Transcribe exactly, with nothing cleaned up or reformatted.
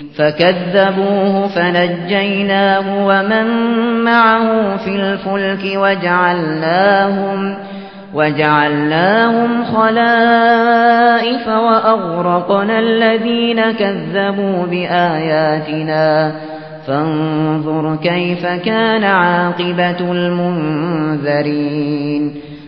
فكذبوه فنجيناه ومن معه في الفلك وجعلناهم وجعلناهم خلائف وأغرقنا الذين كذبوا بآياتنا فانظر كيف كان عاقبة المنذرين